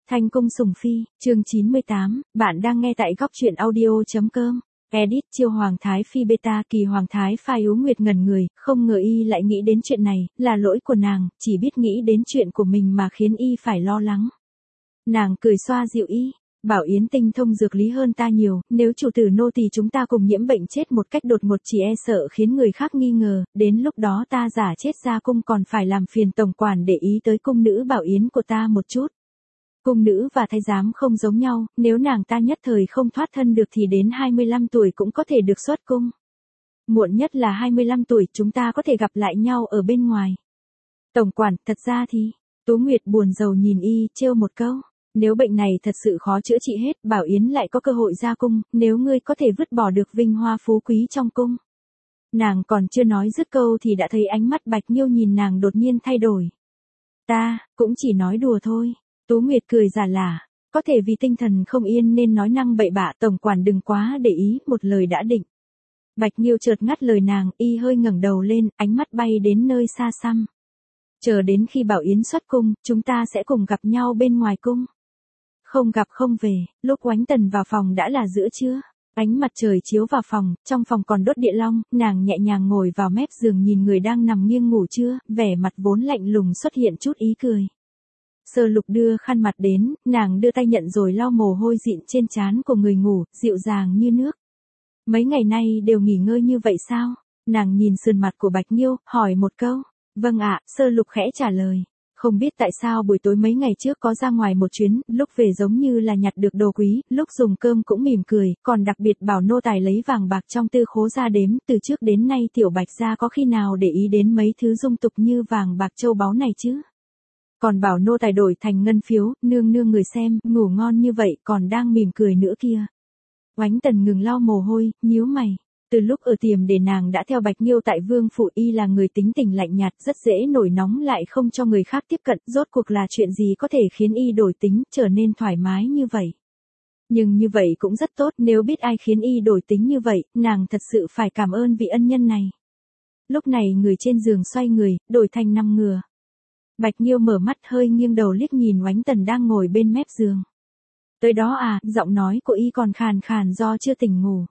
Thanh Cung Sùng Phi, chương 98, bạn đang nghe tại góc truyện audio.com. Edit chiêu Hoàng Thái Phi beta. Kỳ Hoàng Thái Phai Ú Nguyệt ngẩn người, không ngờ y lại nghĩ đến chuyện này, là lỗi của nàng, chỉ biết nghĩ đến chuyện của mình mà khiến y phải lo lắng. Nàng cười xoa dịu y, bảo Yến tinh thông dược lý hơn ta nhiều, nếu chủ tử nô tỳ chúng ta cùng nhiễm bệnh chết một cách đột ngột chỉ e sợ khiến người khác nghi ngờ, đến lúc đó ta giả chết ra cung còn phải làm phiền tổng quản để ý tới cung nữ Bảo Yến của ta một chút. Cung nữ và thái giám không giống nhau, nếu nàng ta nhất thời không thoát thân được thì đến 25 tuổi cũng có thể được xuất cung. Muộn nhất là 25 tuổi chúng ta có thể gặp lại nhau ở bên ngoài. Tổng quản, thật ra thì, Tú Nguyệt buồn rầu nhìn y, trêu một câu. Nếu bệnh này thật sự khó chữa trị hết, Bảo Yến lại có cơ hội ra cung, nếu ngươi có thể vứt bỏ được vinh hoa phú quý trong cung. Nàng còn chưa nói dứt câu thì đã thấy ánh mắt Bạch Nhiêu nhìn nàng đột nhiên thay đổi. Ta, cũng chỉ nói đùa thôi. Tú Nguyệt cười giả lả, có thể vì tinh thần không yên nên nói năng bậy bạ, tổng quản đừng quá để ý, một lời đã định. Bạch Nhiêu chợt ngắt lời nàng, y hơi ngẩng đầu lên, ánh mắt bay đến nơi xa xăm. Chờ đến khi Bảo Yến xuất cung, chúng ta sẽ cùng gặp nhau bên ngoài cung. Không gặp không về, lúc Oánh Tần vào phòng đã là giữa trưa. Ánh mặt trời chiếu vào phòng, trong phòng còn đốt địa long, nàng nhẹ nhàng ngồi vào mép giường nhìn người đang nằm nghiêng ngủ trưa, vẻ mặt vốn lạnh lùng xuất hiện chút ý cười. Sơ Lục đưa khăn mặt đến, nàng đưa tay nhận rồi lau mồ hôi dịn trên trán của người ngủ, dịu dàng như nước. Mấy ngày nay đều nghỉ ngơi như vậy sao? Nàng nhìn sườn mặt của Bạch Nhiêu, hỏi một câu. Vâng ạ, Sơ Lục khẽ trả lời. Không biết tại sao buổi tối mấy ngày trước có ra ngoài một chuyến, lúc về giống như là nhặt được đồ quý, lúc dùng cơm cũng mỉm cười, còn đặc biệt bảo nô tài lấy vàng bạc trong tư khố ra đếm, từ trước đến nay tiểu Bạch gia có khi nào để ý đến mấy thứ dung tục như vàng bạc châu báu này chứ? Còn bảo nô tài đổi thành ngân phiếu, nương nương người xem, ngủ ngon như vậy còn đang mỉm cười nữa kia. Oánh Tần ngừng lau mồ hôi, nhíu mày. Từ lúc ở tiềm để nàng đã theo Bạch Nhiêu tại Vương Phủ, y là người tính tình lạnh nhạt, rất dễ nổi nóng lại không cho người khác tiếp cận, rốt cuộc là chuyện gì có thể khiến y đổi tính, trở nên thoải mái như vậy. Nhưng như vậy cũng rất tốt, nếu biết ai khiến y đổi tính như vậy, nàng thật sự phải cảm ơn vị ân nhân này. Lúc này người trên giường xoay người, đổi thành nằm ngửa. Bạch Nhiêu mở mắt hơi nghiêng đầu liếc nhìn Oánh Tần đang ngồi bên mép giường. Tới đó à, giọng nói của y còn khàn khàn do chưa tỉnh ngủ.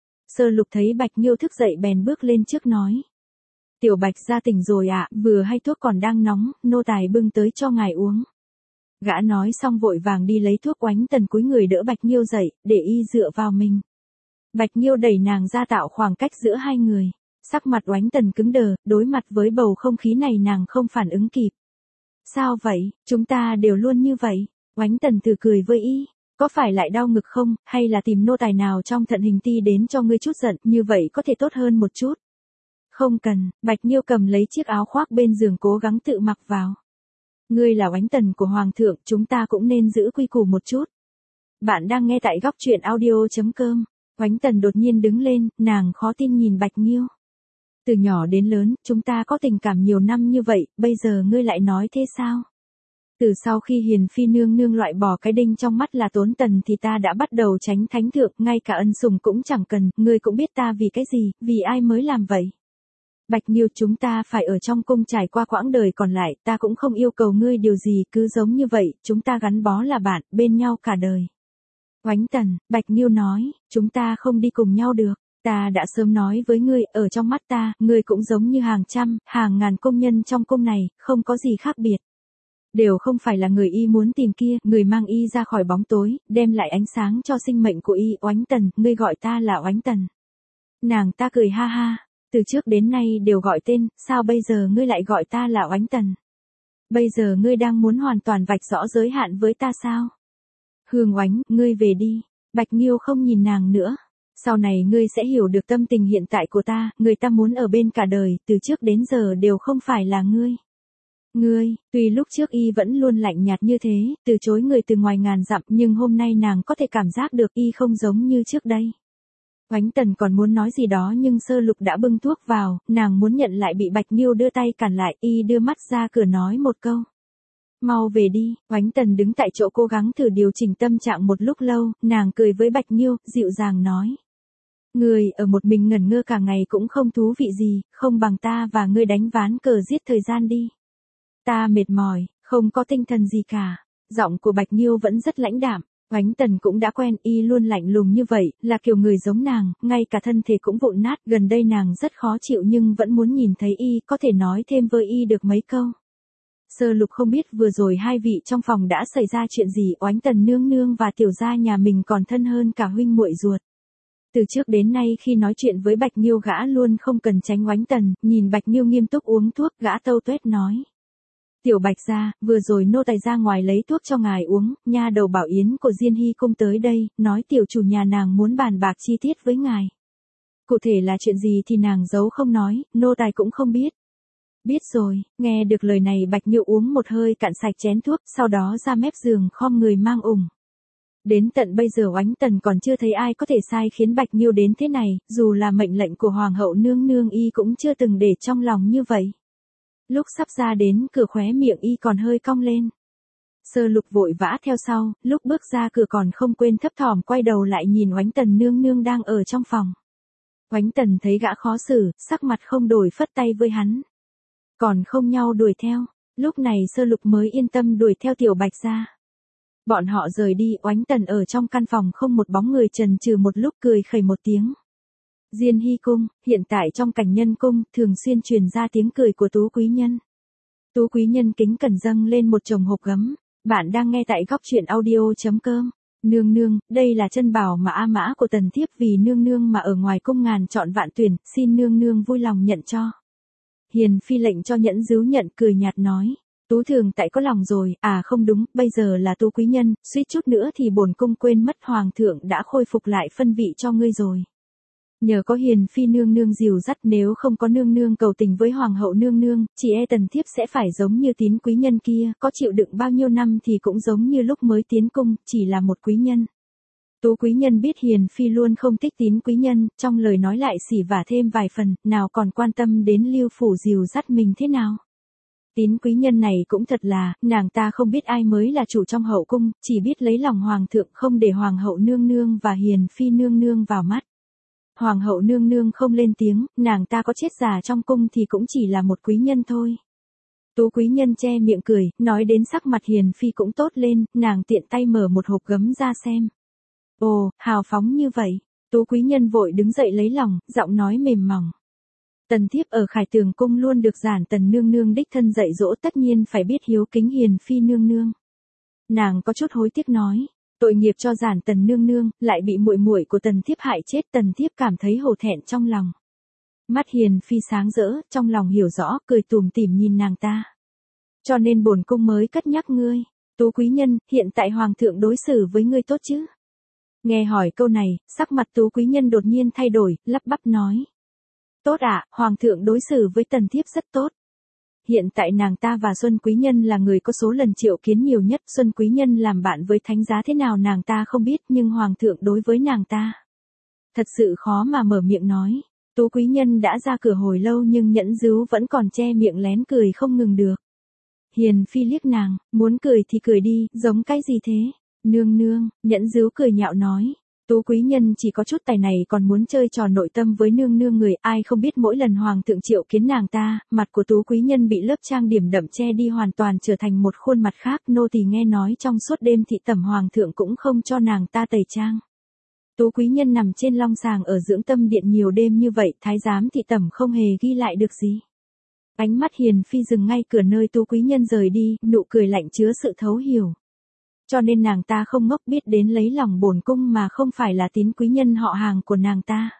Sơ Lục thấy Bạch Nhiêu thức dậy bèn bước lên trước nói. Tiểu Bạch gia tỉnh rồi ạ, vừa hay thuốc còn đang nóng, nô tài bưng tới cho ngài uống. Gã nói xong vội vàng đi lấy thuốc. Oánh Tần cúi người đỡ Bạch Nhiêu dậy, để y dựa vào mình. Bạch Nhiêu đẩy nàng ra tạo khoảng cách giữa hai người. Sắc mặt Oánh Tần cứng đờ, đối mặt với bầu không khí này nàng không phản ứng kịp. Sao vậy, chúng ta đều luôn như vậy. Oánh Tần từ cười với y. Có phải lại đau ngực không, hay là tìm nô tài nào trong Thận Hình Ti đến cho ngươi chút giận, như vậy có thể tốt hơn một chút. Không cần, Bạch Nhiêu cầm lấy chiếc áo khoác bên giường cố gắng tự mặc vào. Ngươi là Oánh Tần của Hoàng thượng, chúng ta cũng nên giữ quy củ một chút. Bạn đang nghe tại góc truyện audio.com. Oánh Tần đột nhiên đứng lên, nàng khó tin nhìn Bạch Nhiêu. Từ nhỏ đến lớn, chúng ta có tình cảm nhiều năm như vậy, bây giờ ngươi lại nói thế sao? Từ sau khi Hiền Phi nương nương loại bỏ cái đinh trong mắt là Tốn Tần thì ta đã bắt đầu tránh thánh thượng, ngay cả ân sủng cũng chẳng cần, ngươi cũng biết ta vì cái gì, vì ai mới làm vậy. Bạch Nhiêu, chúng ta phải ở trong cung trải qua quãng đời còn lại, ta cũng không yêu cầu ngươi điều gì, cứ giống như vậy, chúng ta gắn bó là bạn, bên nhau cả đời. Oánh Tần, Bạch Nhiêu nói, chúng ta không đi cùng nhau được. Ta đã sớm nói với ngươi, ở trong mắt ta, ngươi cũng giống như hàng trăm, hàng ngàn công nhân trong cung này, không có gì khác biệt. Đều không phải là người y muốn tìm kia, người mang y ra khỏi bóng tối, đem lại ánh sáng cho sinh mệnh của y. Oánh Tần, ngươi gọi ta là Oánh Tần. Nàng ta cười ha ha, từ trước đến nay đều gọi tên, sao bây giờ ngươi lại gọi ta là Oánh Tần? Bây giờ ngươi đang muốn hoàn toàn vạch rõ giới hạn với ta sao? Hương Oánh, ngươi về đi. Bạch Nhiêu không nhìn nàng nữa. Sau này ngươi sẽ hiểu được tâm tình hiện tại của ta, người ta muốn ở bên cả đời, từ trước đến giờ đều không phải là ngươi. Ngươi, tuy lúc trước y vẫn luôn lạnh nhạt như thế, từ chối người từ ngoài ngàn dặm, nhưng hôm nay nàng có thể cảm giác được y không giống như trước đây. Oánh Tần còn muốn nói gì đó nhưng Sơ Lục đã bưng thuốc vào, nàng muốn nhận lại bị Bạch Nhiêu đưa tay cản lại, y đưa mắt ra cửa nói một câu. Mau về đi. Oánh Tần đứng tại chỗ cố gắng thử điều chỉnh tâm trạng một lúc lâu, nàng cười với Bạch Nhiêu, dịu dàng nói. Ngươi ở một mình ngẩn ngơ cả ngày cũng không thú vị gì, không bằng ta và ngươi đánh ván cờ giết thời gian đi. Ta mệt mỏi, không có tinh thần gì cả. Giọng của Bạch Nghiêu vẫn rất lãnh đạm. Oánh Tần cũng đã quen y luôn lạnh lùng như vậy, là kiểu người giống nàng, ngay cả thân thể cũng vụn nát, gần đây nàng rất khó chịu nhưng vẫn muốn nhìn thấy y, có thể nói thêm với y được mấy câu. Sơ Lục không biết vừa rồi hai vị trong phòng đã xảy ra chuyện gì, Oánh Tần nương nương và tiểu gia nhà mình còn thân hơn cả huynh muội ruột. Từ trước đến nay khi nói chuyện với Bạch Nghiêu gã luôn không cần tránh Oánh Tần, nhìn Bạch Nghiêu nghiêm túc uống thuốc, gã tâu tuét nói. Tiểu Bạch gia, vừa rồi nô tài ra ngoài lấy thuốc cho ngài uống, nha đầu Bảo Yến của Diên Hy cung tới đây, nói tiểu chủ nhà nàng muốn bàn bạc chi tiết với ngài. Cụ thể là chuyện gì thì nàng giấu không nói, nô tài cũng không biết. Biết rồi, nghe được lời này Bạch Nghiêu uống một hơi cạn sạch chén thuốc, sau đó ra mép giường khom người mang ủng. Đến tận bây giờ Oánh Tần còn chưa thấy ai có thể sai khiến Bạch Nghiêu đến thế này, dù là mệnh lệnh của Hoàng hậu nương nương y cũng chưa từng để trong lòng như vậy. Lúc sắp ra đến cửa khóe miệng y còn hơi cong lên. Sơ Lục vội vã theo sau, lúc bước ra cửa còn không quên thấp thỏm quay đầu lại nhìn Oánh Tần nương nương đang ở trong phòng. Oánh Tần thấy gã khó xử, sắc mặt không đổi phất tay với hắn. Còn không nhau đuổi theo, lúc này Sơ Lục mới yên tâm đuổi theo Tiểu Bạch ra. Bọn họ rời đi, Oánh Tần ở trong căn phòng không một bóng người, chần chừ một lúc cười khẩy một tiếng. Diên Hy cung, hiện tại trong Cảnh Nhân cung, thường xuyên truyền ra tiếng cười của Tú quý nhân. Tú quý nhân kính cẩn dâng lên một chồng hộp gấm. Bạn đang nghe tại góc truyện audio.com. Nương nương, đây là chân bảo mà A Mã của Tần thiếp vì nương nương mà ở ngoài cung ngàn chọn vạn tuyển, xin nương nương vui lòng nhận cho. Hiền phi lệnh cho Nhẫn Dứu nhận, cười nhạt nói. Tú thường tại có lòng rồi, à không đúng, bây giờ là Tú quý nhân, suýt chút nữa thì bổn cung quên mất hoàng thượng đã khôi phục lại phân vị cho ngươi rồi. Nhờ có Hiền phi nương nương dìu dắt, nếu không có nương nương cầu tình với hoàng hậu nương nương, chỉ e Tần thiếp sẽ phải giống như Tín quý nhân kia, có chịu đựng bao nhiêu năm thì cũng giống như lúc mới tiến cung, chỉ là một quý nhân. Tú quý nhân biết Hiền phi luôn không thích Tín quý nhân, trong lời nói lại xỉ vả thêm vài phần, nào còn quan tâm đến Lưu phủ dìu dắt mình thế nào. Tín quý nhân này cũng thật là, nàng ta không biết ai mới là chủ trong hậu cung, chỉ biết lấy lòng hoàng thượng, không để hoàng hậu nương nương và Hiền phi nương nương vào mắt. Hoàng hậu nương nương không lên tiếng, nàng ta có chết già trong cung thì cũng chỉ là một quý nhân thôi. Tú quý nhân che miệng cười, nói đến sắc mặt Hiền phi cũng tốt lên, nàng tiện tay mở một hộp gấm ra xem. Ồ, hào phóng như vậy. Tú quý nhân vội đứng dậy lấy lòng, giọng nói mềm mỏng. Tần thiếp ở Khải Tường cung luôn được Giản Tần nương nương đích thân dạy dỗ, tất nhiên phải biết hiếu kính Hiền phi nương nương. Nàng có chút hối tiếc nói. Tội nghiệp cho Giản Tần nương nương, lại bị muội muội của Tần thiếp hại chết, Tần thiếp cảm thấy hổ thẹn trong lòng. Mắt Hiền phi sáng rỡ, trong lòng hiểu rõ, cười tủm tỉm nhìn nàng ta. Cho nên bổn cung mới cất nhắc ngươi. Tú quý nhân, hiện tại hoàng thượng đối xử với ngươi tốt chứ? Nghe hỏi câu này, sắc mặt Tú quý nhân đột nhiên thay đổi, lắp bắp nói. Tốt ạ, hoàng thượng đối xử với Tần thiếp rất tốt. Hiện tại nàng ta và Xuân quý nhân là người có số lần triệu kiến nhiều nhất, Xuân quý nhân làm bạn với thánh giá thế nào nàng ta không biết, nhưng hoàng thượng đối với nàng ta thật sự khó mà mở miệng nói. Tú quý nhân đã ra cửa hồi lâu nhưng Nhẫn Dứu vẫn còn che miệng lén cười không ngừng được. Hiền phi liếc nàng, muốn cười thì cười đi, giống cái gì thế? Nương nương, Nhẫn Dứu cười nhạo nói. Tú quý nhân chỉ có chút tài này còn muốn chơi trò nội tâm với nương nương người, ai không biết mỗi lần hoàng thượng triệu kiến nàng ta, mặt của Tú quý nhân bị lớp trang điểm đậm che đi hoàn toàn trở thành một khuôn mặt khác, nô tỳ nghe nói trong suốt đêm thị tẩm hoàng thượng cũng không cho nàng ta tẩy trang. Tú quý nhân nằm trên long sàng ở dưỡng tâm điện nhiều đêm như vậy, thái giám thị tẩm không hề ghi lại được gì. Ánh mắt Hiền phi dừng ngay cửa nơi Tú quý nhân rời đi, nụ cười lạnh chứa sự thấu hiểu. Cho nên nàng ta không ngốc, biết đến lấy lòng bổn cung mà không phải là Tín quý nhân họ hàng của nàng ta.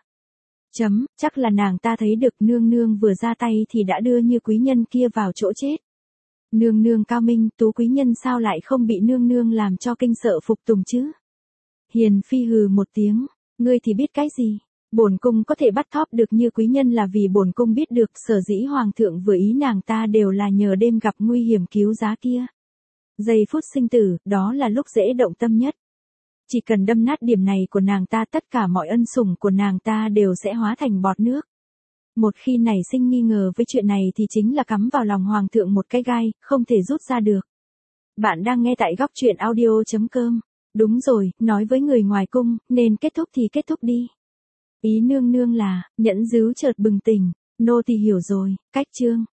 Chắc là nàng ta thấy được nương nương vừa ra tay thì đã đưa như quý nhân kia vào chỗ chết. Nương nương cao minh, Tú quý nhân sao lại không bị nương nương làm cho kinh sợ phục tùng chứ? Hiền phi hừ một tiếng, ngươi thì biết cái gì? Bổn cung có thể bắt thóp được như quý nhân là vì bổn cung biết được sở dĩ hoàng thượng vừa ý nàng ta đều là nhờ đêm gặp nguy hiểm cứu giá kia. Giây phút sinh tử, đó là lúc dễ động tâm nhất. Chỉ cần đâm nát điểm này của nàng ta, tất cả mọi ân sủng của nàng ta đều sẽ hóa thành bọt nước. Một khi nảy sinh nghi ngờ với chuyện này thì chính là cắm vào lòng hoàng thượng một cái gai, không thể rút ra được. Bạn đang nghe tại góc truyện audio.com. Đúng rồi, nói với người ngoài cung, nên kết thúc thì kết thúc đi. Ý nương nương là, Nhẫn Dứu chợt bừng tỉnh, nô tỳ hiểu rồi, cách chương.